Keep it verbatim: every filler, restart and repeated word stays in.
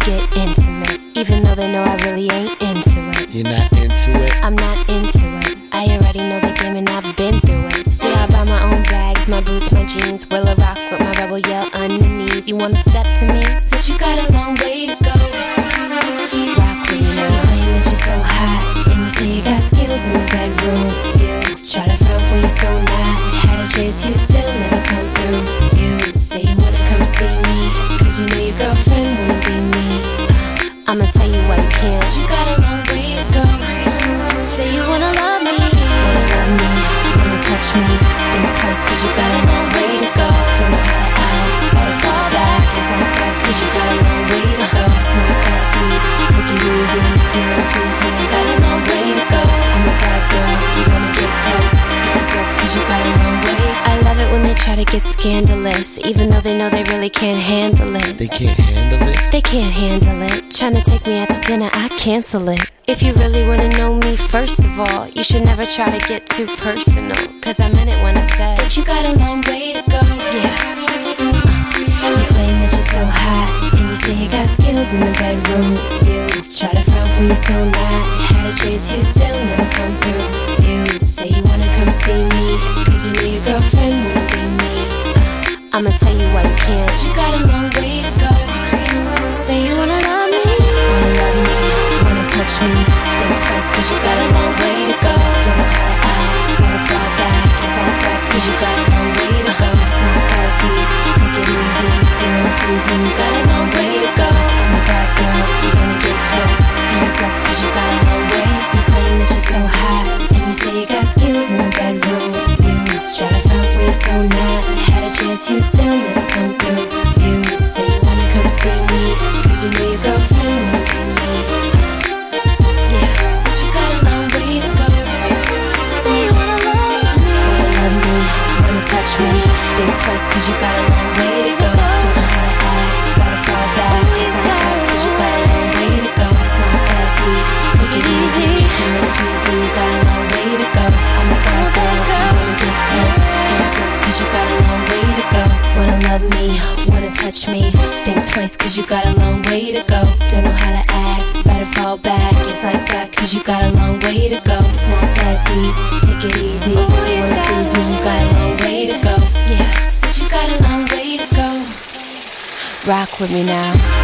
get intimate, even though they know I really ain't into it. You're not into it? I'm not into it. I already know the game and I've been through it. See, I buy my own bags, my boots, my jeans. Will I rock with my rebel yell underneath? You wanna step to me? Since you got a long way to go. Rock with me now. You claim that you're so hot, and you say you got skills in the bedroom. You try to front when you're so not. Had a chase, you still never come through. You say you wanna come see me, cause you know your girlfriend wanna be me. uh, I'ma tell you why you can't. Since you got a long way to go. Say you wanna love me, wanna love me, wanna touch me. Think twice cause you got a long way to go. Don't know how to act, better fall back. It's like that cause you got a long way to go. It's not that deep, take it easy. You wanna please me, got a long way to go. I'm a bad girl, you wanna get close. Hands up cause you got a long way. I love it when they try to get scandalous, even though they know they really can't handle it. They can't handle it? They can't handle it. Trying to take me out to dinner, I cancel it. If you really wanna know me, first of all, you should never try to get too personal, cause I meant it when I said that you got a long way to go. Yeah. uh, You claim that you're so hot, and you say you got skills in the bedroom. You try to front when you're so not. Had a chase, you still never come through. You say you wanna come see me, cause you know your girlfriend wanna be me. uh, I'ma tell you why you can't. Since you got a long way to go. Say you wanna love me, wanna love me, wanna touch me. Think twice cause you got a long way to go. Don't know how to act, better fall back. It's like that cause you got a long way to go. It's not that deep, take it easy. You wanna please me, you got a long way to go. I'm a bad girl, you wanna get close. Hands up cause you got a long way. You claim that you're so hot, and you say you got skills in the bedroom. You try to front when you're so not. Had a chance, you still never come through. You say you wanna come see me, cause you know your girlfriend wanna be me. Yeah, since you got a long way to go. Say you wanna love me, wanna love me, wanna touch me. Think twice cause you got a long way to go. Don't know how to act, better fall back. It's like that cause you got a long way to go. It's not that deep, take it easy. You wanna please me, you got a long way to go. I'm a bad girl, you wanna get close. Hands up cause you got a long way to go. Wanna love me, wanna touch me. Think twice cause you got a long way to go. Don't know how to act, better fall back. It's like that cause you got a long way to go. It's not that deep, take it easy. You wanna please me, you got a long way to go. Yeah, since you got a long way to go. Rock with me now.